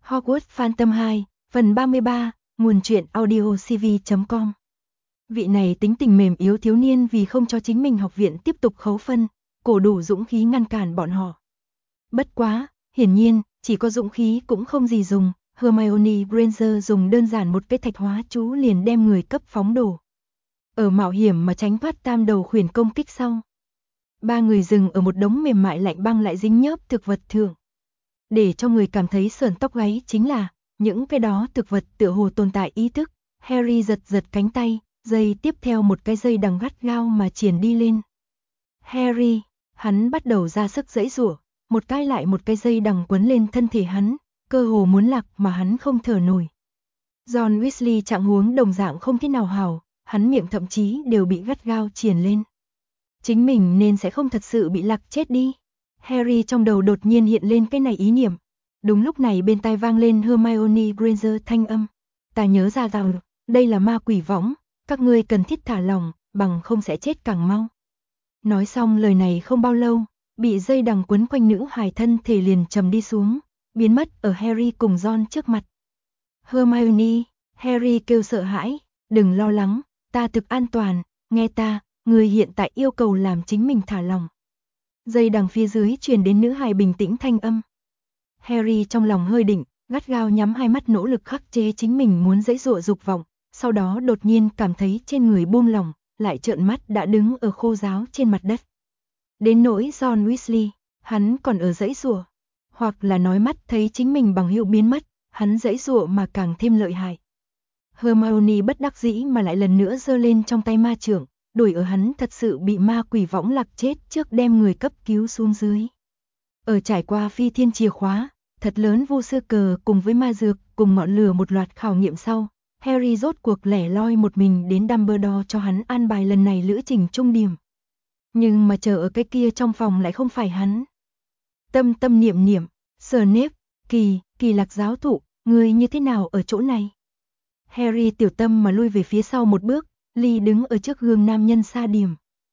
Hogwarts Phantom 2, phần 33, nguồn truyện audio cv.com. Vị này tính tình mềm yếu thiếu niên vì không cho chính mình học viện tiếp tục khấu phân, cổ đủ dũng khí ngăn cản bọn họ. Bất quá, hiển nhiên, chỉ có dũng khí cũng không gì dùng, Hermione Granger dùng đơn giản một cái thạch hóa chú liền đem người cấp phóng đổ. Ở mạo hiểm mà tránh thoát tam đầu khuyển công kích sau. Ba người dừng ở một đống mềm mại lạnh băng lại dính nhớp thực vật thượng. Để cho người cảm thấy sởn tóc gáy chính là, những cái đó thực vật tựa hồ tồn tại ý thức. Harry giật giật cánh tay, dây tiếp theo một cái dây đằng gắt gao mà triển đi lên. Harry, hắn bắt đầu ra sức giãy giụa, một cái lại một cái dây đằng quấn lên thân thể hắn, cơ hồ muốn lạc mà hắn không thở nổi. John Weasley trạng huống đồng dạng không thế nào hảo, hắn miệng thậm chí đều bị gắt gao triển lên. Chính mình nên sẽ không thật sự bị lạc chết đi. Harry trong đầu đột nhiên hiện lên cái này ý niệm. Đúng lúc này bên tai vang lên Hermione Granger thanh âm. Ta nhớ ra rằng, đây là ma quỷ võng, các ngươi cần thiết thả lỏng, bằng không sẽ chết càng mau. Nói xong lời này không bao lâu, bị dây đằng quấn quanh nữ hài thân thể liền trầm đi xuống, biến mất ở Harry cùng Ron trước mặt. Hermione, Harry kêu sợ hãi, đừng lo lắng, ta thực an toàn, nghe ta, người hiện tại yêu cầu làm chính mình thả lỏng. Dây đằng phía dưới truyền đến nữ hài bình tĩnh thanh âm. Harry trong lòng hơi định, gắt gao nhắm hai mắt nỗ lực khắc chế chính mình muốn giãy giụa dục vọng, sau đó đột nhiên cảm thấy trên người buông lỏng, lại trợn mắt đã đứng ở khô ráo trên mặt đất. Đến nỗi John Weasley, hắn còn ở giãy giụa, hoặc là nói mắt thấy chính mình bằng hữu biến mất, hắn giãy giụa mà càng thêm lợi hại. Hermione bất đắc dĩ mà lại lần nữa giơ lên trong tay ma chưởng, đuổi ở hắn thật sự bị ma quỷ võng lạc chết trước đem người cấp cứu xuống dưới. Ở trải qua phi thiên chìa khóa, thật lớn vô sư cờ cùng với ma dược cùng ngọn lửa một loạt khảo nghiệm sau, Harry rốt cuộc lẻ loi một mình đến Dumbledore cho hắn an bài lần này lữ trình trung điểm. Nhưng mà chờ ở cái kia trong phòng lại không phải hắn. Tâm tâm niệm niệm, Snape, Kỳ Lạc giáo thụ, người như thế nào ở chỗ này? Harry tiểu tâm mà lui về phía sau một bước, Ly đứng ở trước gương nam nhân xa điểm.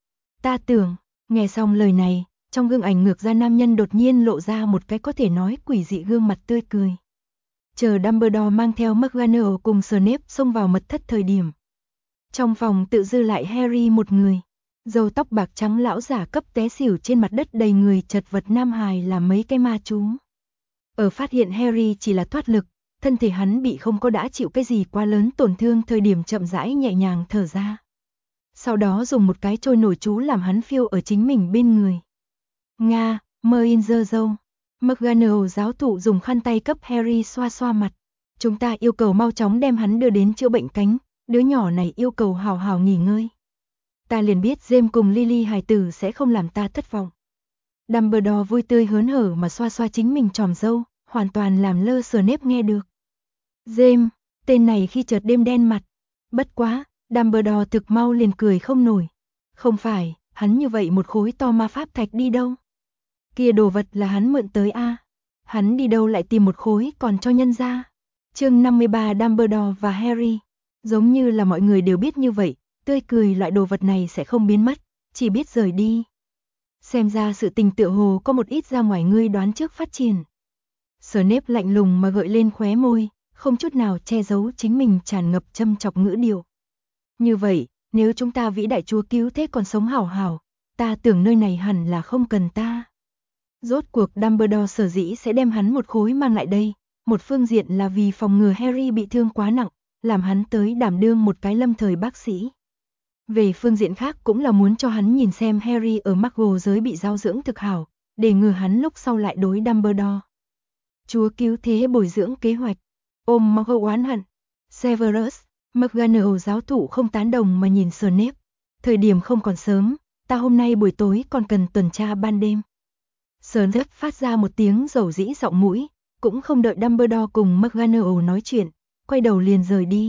Ta tưởng, nghe xong lời này, trong gương ảnh ngược ra nam nhân đột nhiên lộ ra một cái có thể nói quỷ dị gương mặt tươi cười. Chờ Dumbledore mang theo McGonagall cùng Snape xông vào mật thất thời điểm. Trong phòng tự dư lại Harry một người, râu tóc bạc trắng lão giả cấp té xỉu trên mặt đất đầy người chật vật nam hài là mấy cái ma chú. Ở phát hiện Harry chỉ là thoát lực, thân thể hắn bị không có đã chịu cái gì quá lớn tổn thương thời điểm chậm rãi nhẹ nhàng thở ra. Sau đó dùng một cái trôi nổi chú làm hắn phiêu ở chính mình bên người. Nga, Merlin giơ râu. McGonagall giáo thụ dùng khăn tay cấp Harry xoa xoa mặt. Chúng ta yêu cầu mau chóng đem hắn đưa đến chữa bệnh cánh, đứa nhỏ này yêu cầu hào hào nghỉ ngơi. Ta liền biết James cùng Lily hài tử sẽ không làm ta thất vọng. Dumbledore vui tươi hớn hở mà xoa xoa chính mình tròm râu, hoàn toàn làm lơ Snape nghe được. James, tên này khi chợt đêm đen mặt. Bất quá, Dumbledore thực mau liền cười không nổi. Không phải, hắn như vậy một khối to ma pháp thạch đi đâu? Kia đồ vật là hắn mượn tới a. Hắn đi đâu lại tìm một khối còn cho nhân ra? Chương 53 Dumbledore và Harry. Giống như là mọi người đều biết như vậy, tươi cười loại đồ vật này sẽ không biến mất, chỉ biết rời đi. Xem ra sự tình tựa hồ có một ít ra ngoài ngươi đoán trước phát triển. Snape lạnh lùng mà gợi lên khóe môi, không chút nào che giấu chính mình tràn ngập châm chọc ngữ điệu. Như vậy, nếu chúng ta vĩ đại chúa cứu thế còn sống hảo hảo, ta tưởng nơi này hẳn là không cần ta. Rốt cuộc Dumbledore sở dĩ sẽ đem hắn một khối mang lại đây, một phương diện là vì phòng ngừa Harry bị thương quá nặng, làm hắn tới đảm đương một cái lâm thời bác sĩ. Về phương diện khác cũng là muốn cho hắn nhìn xem Harry ở Muggle giới bị giáo dưỡng thực hảo, để ngừa hắn lúc sau lại đối Dumbledore. Chúa cứu thế bồi dưỡng kế hoạch, ôm Muggle oán hận. Severus, McGonagall giáo thụ không tán đồng mà nhìn Snape. Thời điểm không còn sớm, ta hôm nay buổi tối còn cần tuần tra ban đêm. Snape phát ra một tiếng rầu rĩ giọng mũi, cũng không đợi Dumbledore cùng McGonagall nói chuyện, quay đầu liền rời đi.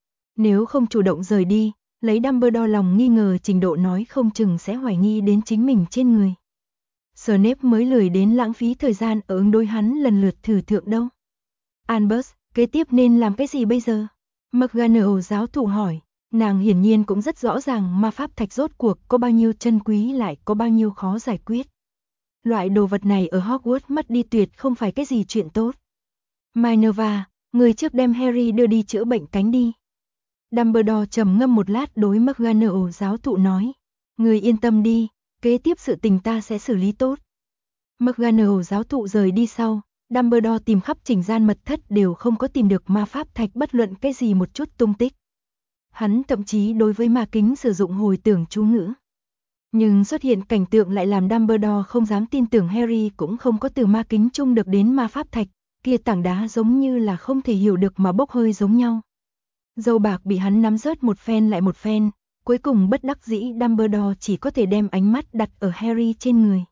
Nếu không chủ động rời đi, lấy Dumbledore lòng nghi ngờ trình độ nói không chừng sẽ hoài nghi đến chính mình trên người. Snape mới lười đến lãng phí thời gian ở ứng đối hắn lần lượt thử thượng đâu. Albus, kế tiếp nên làm cái gì bây giờ? McGonagall giáo thụ hỏi, nàng hiển nhiên cũng rất rõ ràng ma pháp thạch rốt cuộc có bao nhiêu chân quý lại có bao nhiêu khó giải quyết. Loại đồ vật này ở Hogwarts mất đi tuyệt không phải cái gì chuyện tốt. Minerva, người trước đem Harry đưa đi chữa bệnh cánh đi. Dumbledore trầm ngâm một lát đối McGonagall giáo thụ nói. Người yên tâm đi, kế tiếp sự tình ta sẽ xử lý tốt. McGonagall giáo thụ rời đi sau, Dumbledore tìm khắp chỉnh gian mật thất đều không có tìm được ma pháp thạch bất luận cái gì một chút tung tích. Hắn thậm chí đối với ma kính sử dụng hồi tưởng chú ngữ. Nhưng xuất hiện cảnh tượng lại làm Dumbledore không dám tin tưởng Harry cũng không có từ ma kính chung được đến ma pháp thạch, kia tảng đá giống như là không thể hiểu được mà bốc hơi giống nhau. Dâu bạc bị hắn nắm rớt một phen lại một phen, cuối cùng bất đắc dĩ Dumbledore chỉ có thể đem ánh mắt đặt ở Harry trên người.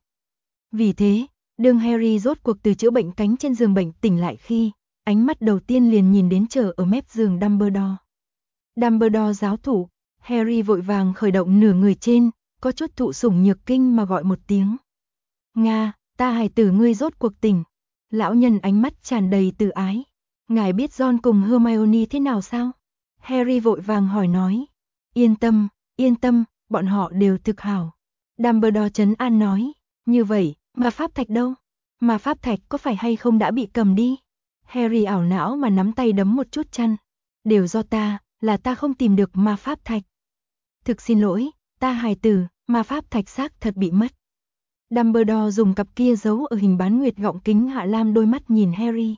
Vì thế, đương Harry rốt cuộc từ chữa bệnh cánh trên giường bệnh tỉnh lại khi, ánh mắt đầu tiên liền nhìn đến chờ ở mép giường Dumbledore. Dumbledore giáo thủ, Harry vội vàng khởi động nửa người trên, có chút thụ sủng nhược kinh mà gọi một tiếng. Nga, ta hài tử ngươi rốt cuộc tỉnh. Lão nhân ánh mắt tràn đầy từ ái. Ngài biết Ron cùng Hermione thế nào sao? Harry vội vàng hỏi nói. Yên tâm, bọn họ đều thực hảo. Dumbledore trấn an nói. Như vậy, ma pháp thạch đâu? Ma pháp thạch có phải hay không đã bị cầm đi? Harry ảo não mà nắm tay đấm một chút chăn. Đều do ta, là ta không tìm được ma pháp thạch. Thực xin lỗi, ta hài tử, ma pháp thạch xác thật bị mất. Dumbledore dùng cặp kia giấu ở hình bán nguyệt gọng kính hạ lam đôi mắt nhìn Harry.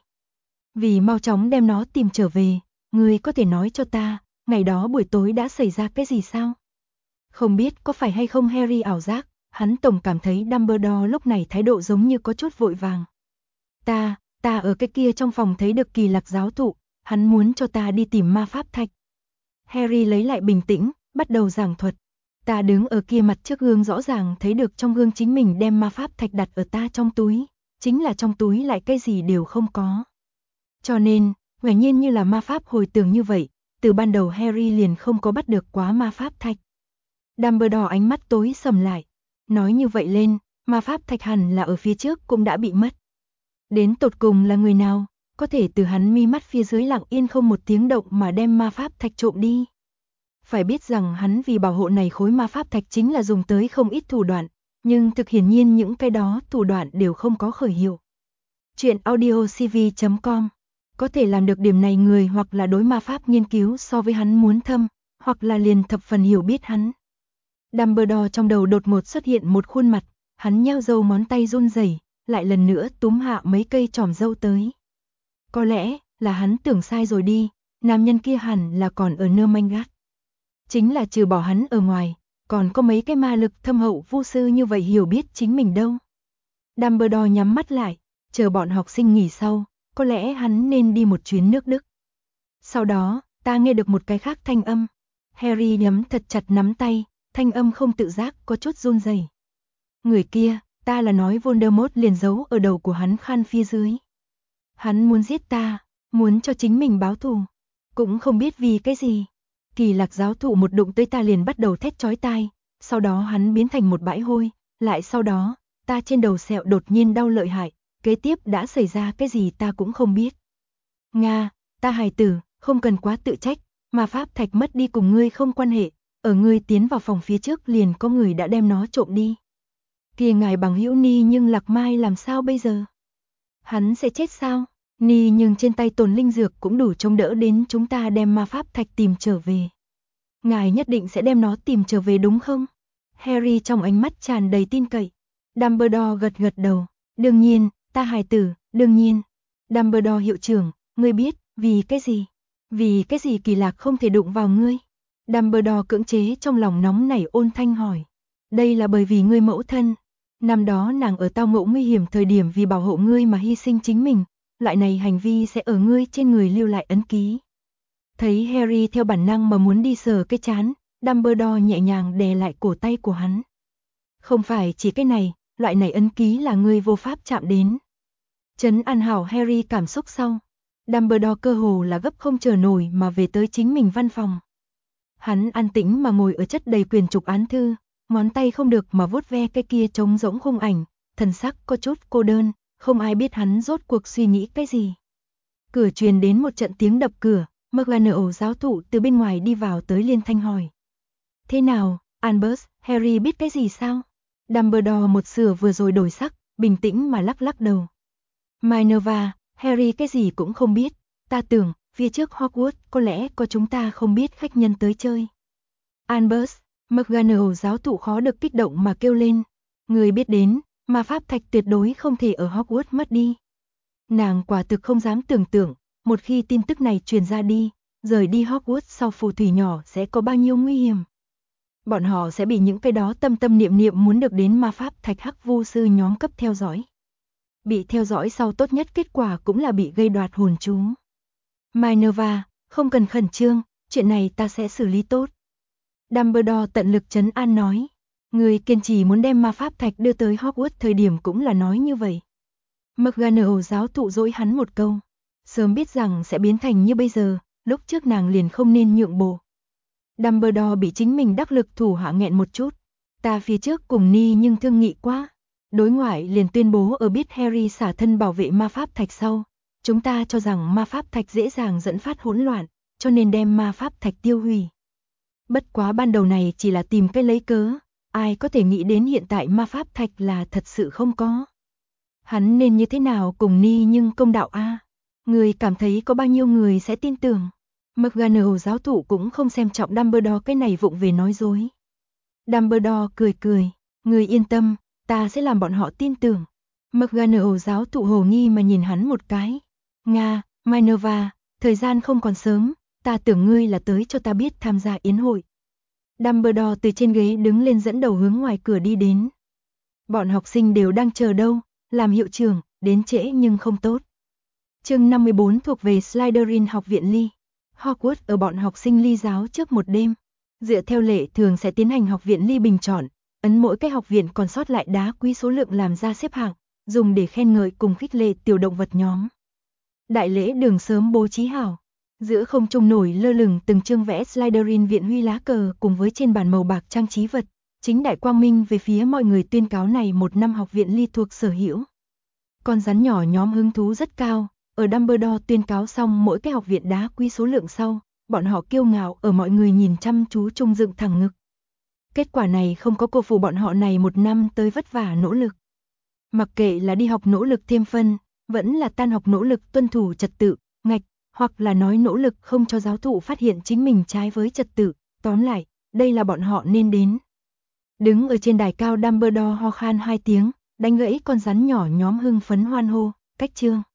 Vì mau chóng đem nó tìm trở về, ngươi có thể nói cho ta, ngày đó buổi tối đã xảy ra cái gì sao? Không biết có phải hay không Harry ảo giác, hắn tổng cảm thấy Dumbledore lúc này thái độ giống như có chút vội vàng. Ta ở cái kia trong phòng thấy được Kỳ Lạc giáo thụ, hắn muốn cho ta đi tìm ma pháp thạch. Harry lấy lại bình tĩnh, bắt đầu giảng thuật. Ta đứng ở kia mặt trước gương rõ ràng thấy được trong gương chính mình đem ma pháp thạch đặt ở ta trong túi, chính là trong túi lại cái gì đều không có. Cho nên, quả nhiên như là ma pháp hồi tưởng như vậy, từ ban đầu Harry liền không có bắt được quá ma pháp thạch. Dumbledore ánh mắt tối sầm lại, nói như vậy lên, ma pháp thạch hẳn là ở phía trước cũng đã bị mất. Đến tột cùng là người nào, có thể từ hắn mi mắt phía dưới lặng yên không một tiếng động mà đem ma pháp thạch trộm đi. Phải biết rằng hắn vì bảo hộ này khối ma pháp thạch chính là dùng tới không ít thủ đoạn, nhưng thực hiển nhiên những cái đó thủ đoạn đều không có khởi hiệu. Chuyện audiocv.com. Có thể làm được điểm này người hoặc là đối ma pháp nghiên cứu so với hắn muốn thâm, hoặc là liền thập phần hiểu biết hắn. Dumbledore trong đầu đột ngột xuất hiện một khuôn mặt, hắn nheo râu ngón tay run rẩy, lại lần nữa túm hạ mấy cây chòm râu tới. Có lẽ là hắn tưởng sai rồi đi, nam nhân kia hẳn là còn ở Nermangat. Chính là trừ bỏ hắn ở ngoài, còn có mấy cái ma lực thâm hậu vu sư như vậy hiểu biết chính mình đâu. Dumbledore nhắm mắt lại, chờ bọn học sinh nghỉ sau, có lẽ hắn nên đi một chuyến nước Đức. Sau đó, ta nghe được một cái khác thanh âm. Harry nhắm thật chặt nắm tay, thanh âm không tự giác có chút run rẩy. Người kia, ta là nói Voldemort liền giấu ở đầu của hắn khan phía dưới. Hắn muốn giết ta, muốn cho chính mình báo thù, cũng không biết vì cái gì. Kỳ Lạc giáo thụ một đụng tới ta liền bắt đầu thét chói tai, sau đó hắn biến thành một bãi hôi, lại sau đó, ta trên đầu sẹo đột nhiên đau lợi hại, kế tiếp đã xảy ra cái gì ta cũng không biết. Nga, ta hài tử, không cần quá tự trách, mà pháp thạch mất đi cùng ngươi không quan hệ, ở ngươi tiến vào phòng phía trước liền có người đã đem nó trộm đi. Kia ngài bằng hữu Ni nhưng Lạc Mai làm sao bây giờ? Hắn sẽ chết sao? Ni nhưng trên tay tồn linh dược cũng đủ chống đỡ đến chúng ta đem ma pháp thạch tìm trở về. Ngài nhất định sẽ đem nó tìm trở về đúng không? Harry trong ánh mắt tràn đầy tin cậy. Dumbledore gật gật đầu. Đương nhiên, ta hài tử, đương nhiên. Dumbledore hiệu trưởng, ngươi biết, vì cái gì? Vì cái gì Kỳ Lạc không thể đụng vào ngươi? Dumbledore cưỡng chế trong lòng nóng nảy ôn thanh hỏi. Đây là bởi vì ngươi mẫu thân. Năm đó nàng ở tao ngộ nguy hiểm thời điểm vì bảo hộ ngươi mà hy sinh chính mình. Loại này hành vi sẽ ở ngươi trên người lưu lại ấn ký. Thấy Harry theo bản năng mà muốn đi sờ cái trán, Dumbledore nhẹ nhàng đè lại cổ tay của hắn. Không phải chỉ cái này, loại này ấn ký là ngươi vô pháp chạm đến. Trấn an hảo Harry cảm xúc sau. Dumbledore cơ hồ là gấp không chờ nổi mà về tới chính mình văn phòng. Hắn an tĩnh mà ngồi ở chất đầy quyền trục án thư, ngón tay không được mà vuốt ve cái kia trống rỗng khung ảnh, thần sắc có chút cô đơn, không ai biết hắn rốt cuộc suy nghĩ cái gì. Cửa truyền đến một trận tiếng đập cửa, McGonagall giáo thụ từ bên ngoài đi vào tới liên thanh hỏi. Thế nào, Albus, Harry biết cái gì sao? Dumbledore một sửa vừa rồi đổi sắc, bình tĩnh mà lắc lắc đầu. Minerva, Harry cái gì cũng không biết, ta tưởng, phía trước Hogwarts có lẽ có chúng ta không biết khách nhân tới chơi. Albus, McGonagall giáo thụ khó được kích động mà kêu lên. Người biết đến, ma pháp thạch tuyệt đối không thể ở Hogwarts mất đi. Nàng quả thực không dám tưởng tượng, một khi tin tức này truyền ra đi, rời đi Hogwarts sau phù thủy nhỏ sẽ có bao nhiêu nguy hiểm. Bọn họ sẽ bị những cái đó tâm tâm niệm niệm muốn được đến ma pháp thạch hắc vu sư nhóm cấp theo dõi. Bị theo dõi sau tốt nhất kết quả cũng là bị gây đoạt hồn chú. Minerva, không cần khẩn trương, chuyện này ta sẽ xử lý tốt. Dumbledore tận lực trấn an nói. Người kiên trì muốn đem ma pháp thạch đưa tới Hogwarts thời điểm cũng là nói như vậy. McGonagall giáo thụ dỗi hắn một câu. Sớm biết rằng sẽ biến thành như bây giờ, lúc trước nàng liền không nên nhượng bộ. Dumbledore bị chính mình đắc lực thủ hạ nghẹn một chút. Ta phía trước cùng Ni nhưng thương nghị quá. Đối ngoại liền tuyên bố ở biết Harry xả thân bảo vệ ma pháp thạch sau. Chúng ta cho rằng ma pháp thạch dễ dàng dẫn phát hỗn loạn, cho nên đem ma pháp thạch tiêu hủy. Bất quá ban đầu này chỉ là tìm cái lấy cớ, ai có thể nghĩ đến hiện tại ma pháp thạch là thật sự không có. Hắn nên như thế nào cùng Ni nhưng công đạo a? Người cảm thấy có bao nhiêu người sẽ tin tưởng? McGonagall giáo thụ cũng không xem trọng Dumbledore cái này vụng về nói dối. Dumbledore cười cười, người yên tâm, ta sẽ làm bọn họ tin tưởng. McGonagall giáo thụ hồ nghi mà nhìn hắn một cái. Nga, Minerva, thời gian không còn sớm, ta tưởng ngươi là tới cho ta biết tham gia yến hội. Dumbledore từ trên ghế đứng lên dẫn đầu hướng ngoài cửa đi đến. Bọn học sinh đều đang chờ đâu, làm hiệu trưởng, đến trễ nhưng không tốt. Chương 54 thuộc về Slytherin học viện Ly. Hogwarts ở bọn học sinh Ly giáo trước một đêm. Dựa theo lệ thường sẽ tiến hành học viện Ly bình chọn, ấn mỗi cái học viện còn sót lại đá quý số lượng làm ra xếp hạng, dùng để khen ngợi cùng khích lệ tiểu động vật nhóm. Đại lễ đường sớm bố trí hảo. Giữa không trung nổi lơ lửng từng chương vẽ Slytherin viện huy lá cờ cùng với trên bàn màu bạc trang trí vật, chính đại quang minh về phía mọi người tuyên cáo này một năm học viện Ly thuộc sở hữu. Con rắn nhỏ nhóm hứng thú rất cao, ở Dumbledore tuyên cáo xong mỗi cái học viện đá quý số lượng sau, bọn họ kiêu ngạo ở mọi người nhìn chăm chú trung dựng thẳng ngực. Kết quả này không có cô phụ bọn họ này một năm tới vất vả nỗ lực. Mặc kệ là đi học nỗ lực thêm phân, vẫn là tan học nỗ lực tuân thủ trật tự, ngạch, hoặc là nói nỗ lực không cho giáo thụ phát hiện chính mình trái với trật tự, tóm lại, đây là bọn họ nên đến. Đứng ở trên đài cao Dumbledore ho khan 2 tiếng, đánh gãy con rắn nhỏ nhóm hưng phấn hoan hô, cách chương.